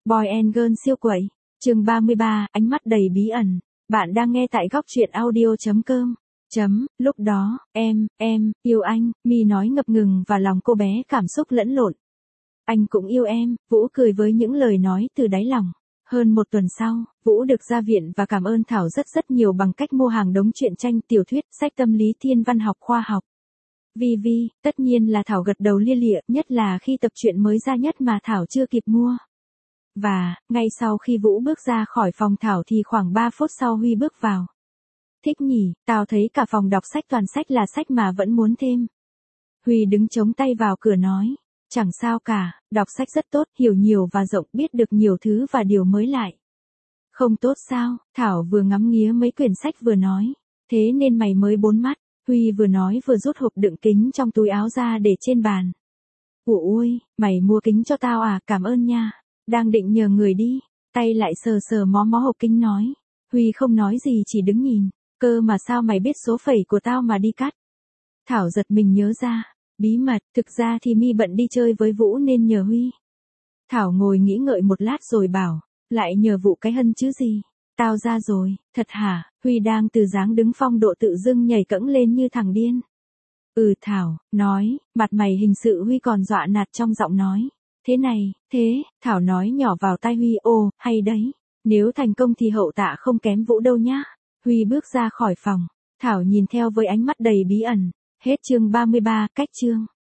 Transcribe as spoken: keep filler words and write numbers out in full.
Boy and Girl siêu quẩy. Chương ba mươi ba, ánh mắt đầy bí ẩn. Bạn đang nghe tại góc truyện audio chấm com. Chấm, lúc đó, em, em, yêu anh, Mi nói ngập ngừng và lòng cô bé cảm xúc lẫn lộn. Anh cũng yêu em, Vũ cười với những lời nói từ đáy lòng. Hơn một tuần sau, Vũ được ra viện và cảm ơn Thảo rất rất nhiều bằng cách mua hàng đống truyện tranh, tiểu thuyết, sách tâm lý thiên văn học khoa học. Vi Vi, tất nhiên là Thảo gật đầu lia lịa, nhất là khi tập truyện mới ra nhất mà Thảo chưa kịp mua. Và, ngay sau khi Vũ bước ra khỏi phòng Thảo thì khoảng ba phút sau Huy bước vào. Thích nhỉ, tao thấy cả phòng đọc sách toàn sách là sách mà vẫn muốn thêm. Huy đứng chống tay vào cửa nói, chẳng sao cả, đọc sách rất tốt, hiểu nhiều và rộng, biết được nhiều thứ và điều mới lại. Không tốt sao? Thảo vừa ngắm nghía mấy quyển sách vừa nói, thế nên mày mới bốn mắt. Huy vừa nói vừa rút hộp đựng kính trong túi áo ra để trên bàn. Ủa mày mua kính cho tao à, cảm ơn nha. Đang định nhờ người đi, tay lại sờ sờ mó mó hộp kính nói. Huy không nói gì chỉ đứng nhìn, cơ mà sao mày biết số phẩy của tao mà đi cắt. Thảo giật mình nhớ ra, bí mật, thực ra thì Mi bận đi chơi với Vũ nên nhờ Huy. Thảo ngồi nghĩ ngợi một lát rồi bảo, lại nhờ Vũ cái hân chứ gì. Tao ra rồi, thật hả? Huy đang từ dáng đứng phong độ tự dưng nhảy cẫng lên như thằng điên. Ừ Thảo, nói, mặt mày hình sự Huy còn dọa nạt trong giọng nói. Thế này, thế, Thảo nói nhỏ vào tai Huy, ồ, hay đấy. Nếu thành công thì hậu tạ không kém Vũ đâu nhá. Huy bước ra khỏi phòng. Thảo nhìn theo với ánh mắt đầy bí ẩn. Hết chương ba mươi ba, cách chương.